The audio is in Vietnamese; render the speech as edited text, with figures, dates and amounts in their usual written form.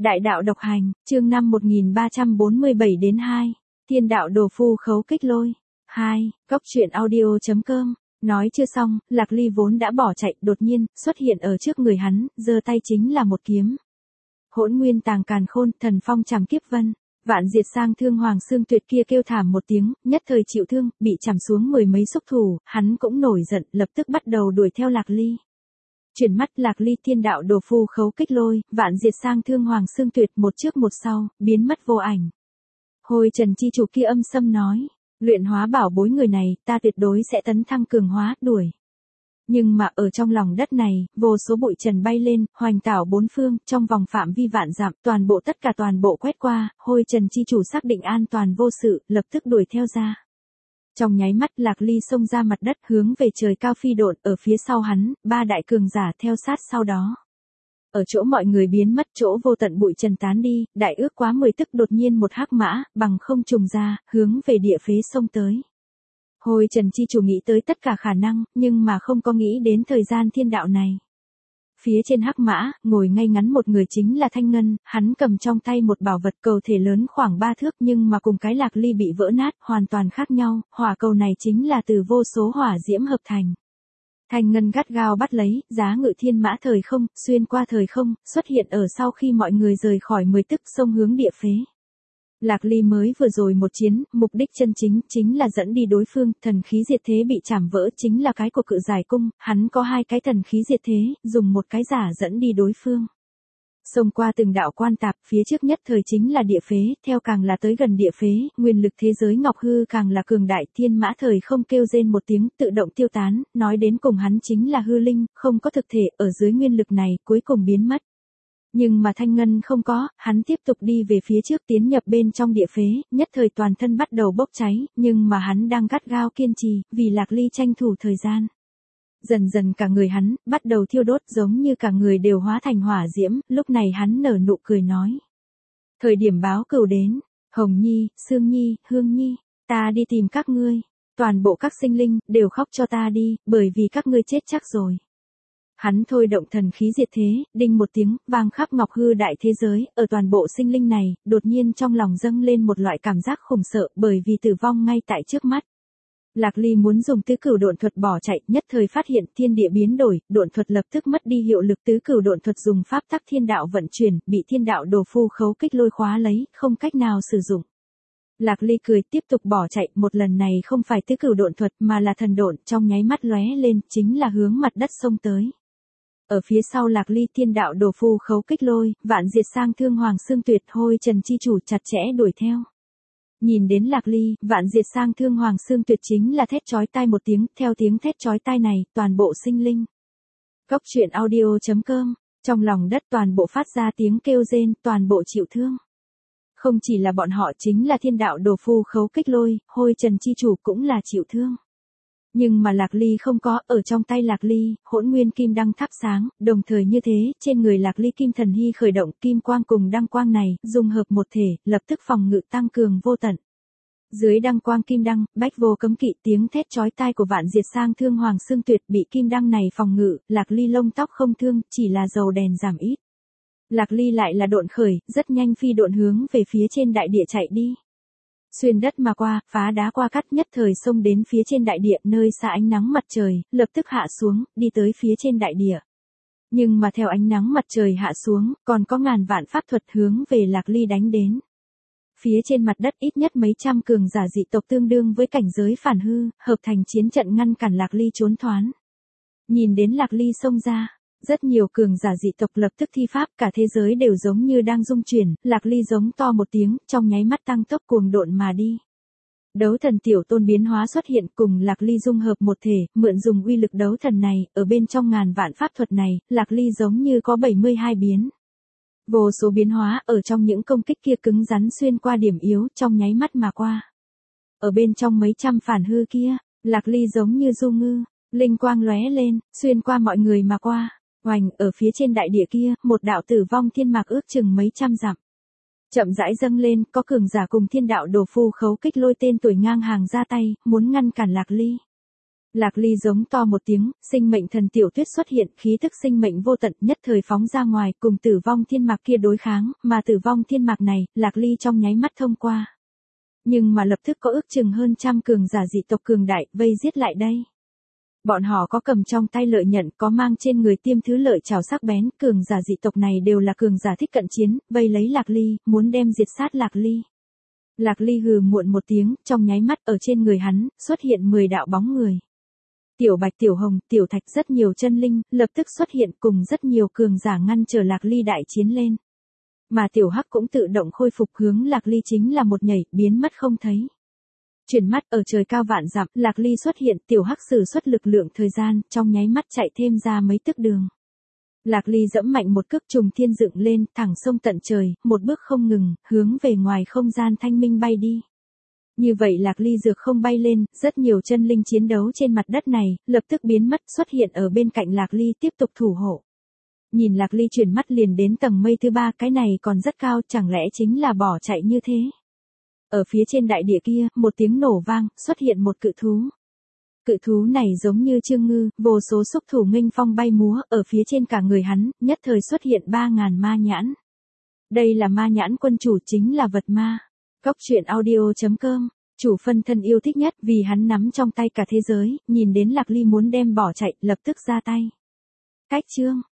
Đại đạo độc hành, chương 5 1347 đến 2. Thiên đạo đồ phu khấu kích lôi. 2. Cốc truyện audio.com. Nói chưa xong, Lạc Ly vốn đã bỏ chạy, đột nhiên xuất hiện ở trước người hắn, giơ tay chính là một kiếm. Hỗn nguyên tàng càn khôn, thần phong trảm kiếp vân. Vạn diệt sang thương hoàng xương tuyệt kia kêu thảm một tiếng, nhất thời chịu thương, bị chằm xuống mười mấy xúc thủ, hắn cũng nổi giận, lập tức bắt đầu đuổi theo Lạc Ly. Chuyển mắt Lạc Ly thiên đạo đồ phu khấu kích lôi, vạn diệt sang thương hoàng xương tuyệt một trước một sau, biến mất vô ảnh. Hồi Trần chi chủ kia âm sâm nói, luyện hóa bảo bối người này, ta tuyệt đối sẽ tấn thăng cường hóa, đuổi. Nhưng mà ở trong lòng đất này, vô số bụi trần bay lên, hoành tảo bốn phương, trong vòng phạm vi vạn dặm, toàn bộ quét qua, Hồi Trần chi chủ xác định an toàn vô sự, lập tức đuổi theo ra. Trong nháy mắt Lạc Ly xông ra mặt đất hướng về trời cao phi độn, ở phía sau hắn, ba đại cường giả theo sát sau đó. Ở chỗ mọi người biến mất, chỗ vô tận bụi trần tán đi, đại ước quá 10 tức đột nhiên một hắc mã, bằng không trùng ra, hướng về địa phế sông tới. Hồi Trần chi chủ nghĩ tới tất cả khả năng, nhưng mà không có nghĩ đến thời gian thiên đạo này. Phía trên hắc mã, ngồi ngay ngắn một người chính là Thanh Ngân, hắn cầm trong tay một bảo vật cầu thể lớn khoảng 3 thước nhưng mà cùng cái Lạc Ly bị vỡ nát, hoàn toàn khác nhau, hỏa cầu này chính là từ vô số hỏa diễm hợp thành. Thanh Ngân gắt gao bắt lấy, giá ngự thiên mã thời không, xuyên qua thời không, xuất hiện ở sau khi mọi người rời khỏi 10 tức sông hướng địa phế. Lạc Ly mới vừa rồi một chiến, mục đích chân chính là dẫn đi đối phương, thần khí diệt thế bị chảm vỡ chính là cái của cự giải cung, hắn có hai cái thần khí diệt thế, dùng một cái giả dẫn đi đối phương. Xông qua từng đạo quan tạp, phía trước nhất thời chính là địa phế, theo càng là tới gần địa phế, nguyên lực thế giới ngọc hư càng là cường đại, thiên mã thời không kêu rên một tiếng, tự động tiêu tán, nói đến cùng hắn chính là hư linh, không có thực thể, ở dưới nguyên lực này, cuối cùng biến mất. Nhưng mà Thanh Ngân không có, hắn tiếp tục đi về phía trước tiến nhập bên trong địa phế, nhất thời toàn thân bắt đầu bốc cháy, nhưng mà hắn đang gắt gao kiên trì, vì Lạc Ly tranh thủ thời gian. Dần dần cả người hắn, bắt đầu thiêu đốt giống như cả người đều hóa thành hỏa diễm, lúc này hắn nở nụ cười nói. Thời điểm báo cửu đến, Hồng Nhi, Sương Nhi, Hương Nhi, ta đi tìm các ngươi, toàn bộ các sinh linh, đều khóc cho ta đi, bởi vì các ngươi chết chắc rồi. Hắn thôi động thần khí diệt thế, đinh một tiếng, vang khắp ngọc hư đại thế giới, ở toàn bộ sinh linh này, đột nhiên trong lòng dâng lên một loại cảm giác khủng sợ, bởi vì tử vong ngay tại trước mắt. Lạc Ly muốn dùng tứ cửu độn thuật bỏ chạy, nhất thời phát hiện thiên địa biến đổi, độn thuật lập tức mất đi hiệu lực, tứ cửu độn thuật dùng pháp tắc thiên đạo vận chuyển, bị thiên đạo đồ phu khấu kích lôi khóa lấy, không cách nào sử dụng. Lạc Ly cười tiếp tục bỏ chạy, một lần này không phải tứ cửu độn thuật mà là thần độn, trong nháy mắt lóe lên, chính là hướng mặt đất xông tới. Ở phía sau Lạc Ly thiên đạo đồ phu khấu kích lôi, vạn diệt sang thương hoàng xương tuyệt, Hồi Trần chi chủ chặt chẽ đuổi theo. Nhìn đến Lạc Ly, vạn diệt sang thương hoàng xương tuyệt chính là thét chói tai một tiếng, theo tiếng thét chói tai này, toàn bộ sinh linh. Cốc truyện audio.com, trong lòng đất toàn bộ phát ra tiếng kêu rên, toàn bộ chịu thương. Không chỉ là bọn họ chính là thiên đạo đồ phu khấu kích lôi, Hồi Trần chi chủ cũng là chịu thương. Nhưng mà Lạc Ly không có, ở trong tay Lạc Ly, hỗn nguyên kim đăng thắp sáng, đồng thời như thế, trên người Lạc Ly kim thần hy khởi động, kim quang cùng đăng quang này, dung hợp một thể, lập tức phòng ngự tăng cường vô tận. Dưới đăng quang kim đăng, bách vô cấm kỵ, tiếng thét chói tai của vạn diệt sang thương hoàng xương tuyệt bị kim đăng này phòng ngự, Lạc Ly lông tóc không thương, chỉ là dầu đèn giảm ít. Lạc Ly lại là độn khởi, rất nhanh phi độn hướng về phía trên đại địa chạy đi. Xuyên đất mà qua, phá đá qua cắt, nhất thời xông đến phía trên đại địa, nơi xa ánh nắng mặt trời, lập tức hạ xuống, đi tới phía trên đại địa. Nhưng mà theo ánh nắng mặt trời hạ xuống, còn có ngàn vạn pháp thuật hướng về Lạc Ly đánh đến. Phía trên mặt đất ít nhất mấy trăm cường giả dị tộc tương đương với cảnh giới phản hư, hợp thành chiến trận ngăn cản Lạc Ly trốn thoán. Nhìn đến Lạc Ly xông ra, rất nhiều cường giả dị tộc lập tức thi pháp, cả thế giới đều giống như đang rung chuyển, Lạc Ly giống to một tiếng, trong nháy mắt tăng tốc cuồng độn mà đi. Đấu thần tiểu tôn biến hóa xuất hiện cùng Lạc Ly dung hợp một thể, mượn dùng uy lực đấu thần này, ở bên trong ngàn vạn pháp thuật này, Lạc Ly giống như có 72 biến. Vô số biến hóa ở trong những công kích kia cứng rắn xuyên qua điểm yếu, trong nháy mắt mà qua. Ở bên trong mấy trăm phản hư kia, Lạc Ly giống như du ngư, linh quang lóe lên, xuyên qua mọi người mà qua. Oành, ở phía trên đại địa kia, một đạo tử vong thiên mạc ước chừng mấy trăm dặm. Chậm rãi dâng lên, có cường giả cùng thiên đạo đồ phu khấu kích lôi tên tuổi ngang hàng ra tay, muốn ngăn cản Lạc Ly. Lạc Ly giống to một tiếng, sinh mệnh thần tiểu tuyết xuất hiện, khí tức sinh mệnh vô tận nhất thời phóng ra ngoài cùng tử vong thiên mạc kia đối kháng, mà tử vong thiên mạc này, Lạc Ly trong nháy mắt thông qua. Nhưng mà lập tức có ước chừng hơn trăm cường giả dị tộc cường đại vây giết lại đây. Bọn họ có cầm trong tay lợi nhận, có mang trên người tiêm thứ lợi chảo sắc bén, cường giả dị tộc này đều là cường giả thích cận chiến, vây lấy Lạc Ly, muốn đem diệt sát Lạc Ly. Lạc Ly hừ muộn một tiếng, trong nháy mắt ở trên người hắn, xuất hiện 10 đạo bóng người. Tiểu Bạch, Tiểu Hồng, Tiểu Thạch rất nhiều chân linh, lập tức xuất hiện cùng rất nhiều cường giả ngăn trở Lạc Ly đại chiến lên. Mà Tiểu Hắc cũng tự động khôi phục hướng Lạc Ly chính là một nhảy, biến mất không thấy. Chuyển mắt ở trời cao vạn dặm, Lạc Ly xuất hiện, Tiểu Hắc sử xuất lực lượng thời gian, trong nháy mắt chạy thêm ra mấy tấc đường. Lạc Ly dẫm mạnh một cước trùng thiên dựng lên, thẳng sông tận trời, một bước không ngừng, hướng về ngoài không gian thanh minh bay đi. Như vậy Lạc Ly dược không bay lên, rất nhiều chân linh chiến đấu trên mặt đất này, lập tức biến mất xuất hiện ở bên cạnh Lạc Ly tiếp tục thủ hộ. Nhìn Lạc Ly chuyển mắt liền đến tầng mây thứ 3, cái này còn rất cao, chẳng lẽ chính là bỏ chạy như thế. Ở phía trên đại địa kia, một tiếng nổ vang, xuất hiện một cự thú. Cự thú này giống như Trương Ngư, vô số xúc thủ nghênh phong bay múa, ở phía trên cả người hắn, nhất thời xuất hiện 3.000 ma nhãn. Đây là ma nhãn quân chủ, chính là vật ma. Góc truyện audio.com, chủ phân thân yêu thích nhất vì hắn nắm trong tay cả thế giới, nhìn đến Lạc Ly muốn đem bỏ chạy, lập tức ra tay. Cách chương.